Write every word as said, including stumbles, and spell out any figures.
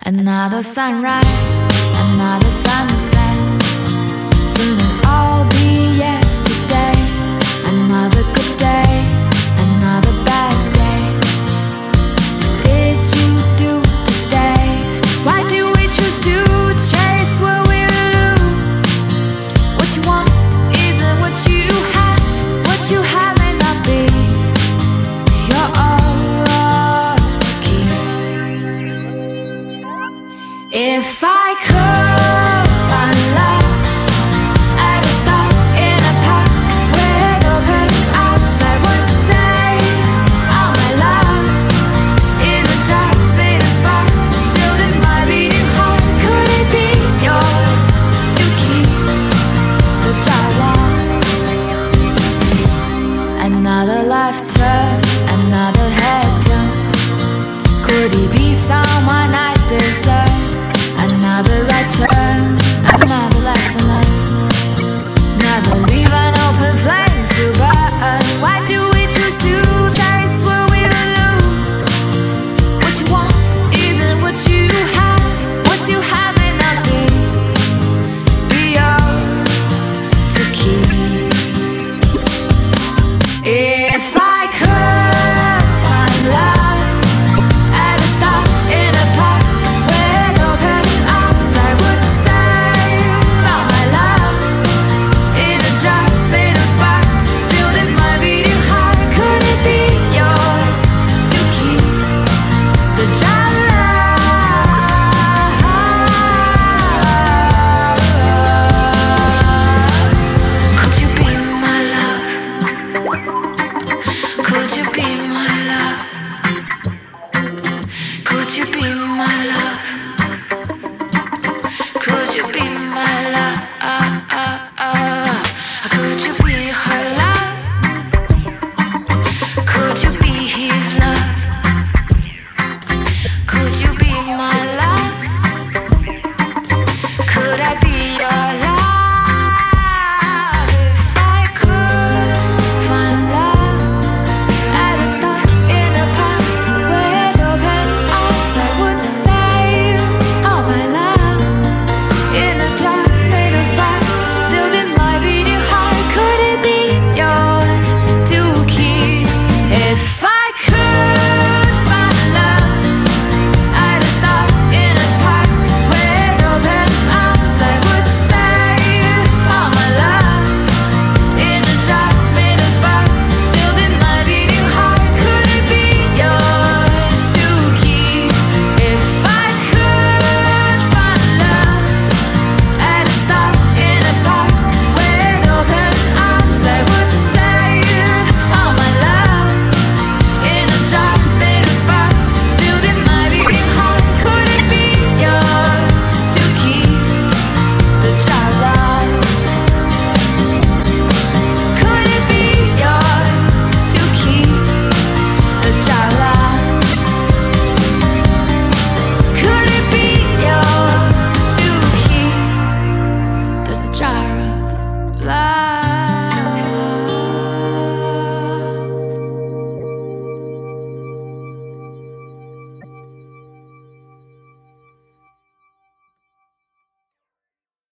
Another sunrise, another sunset. Soon it'll all be yesterday. Another good day, another bad day. What did you do today? Why do we choose to chase what we lose? What you want isn't what you have. What you have may not be. You're ours to keep. If I could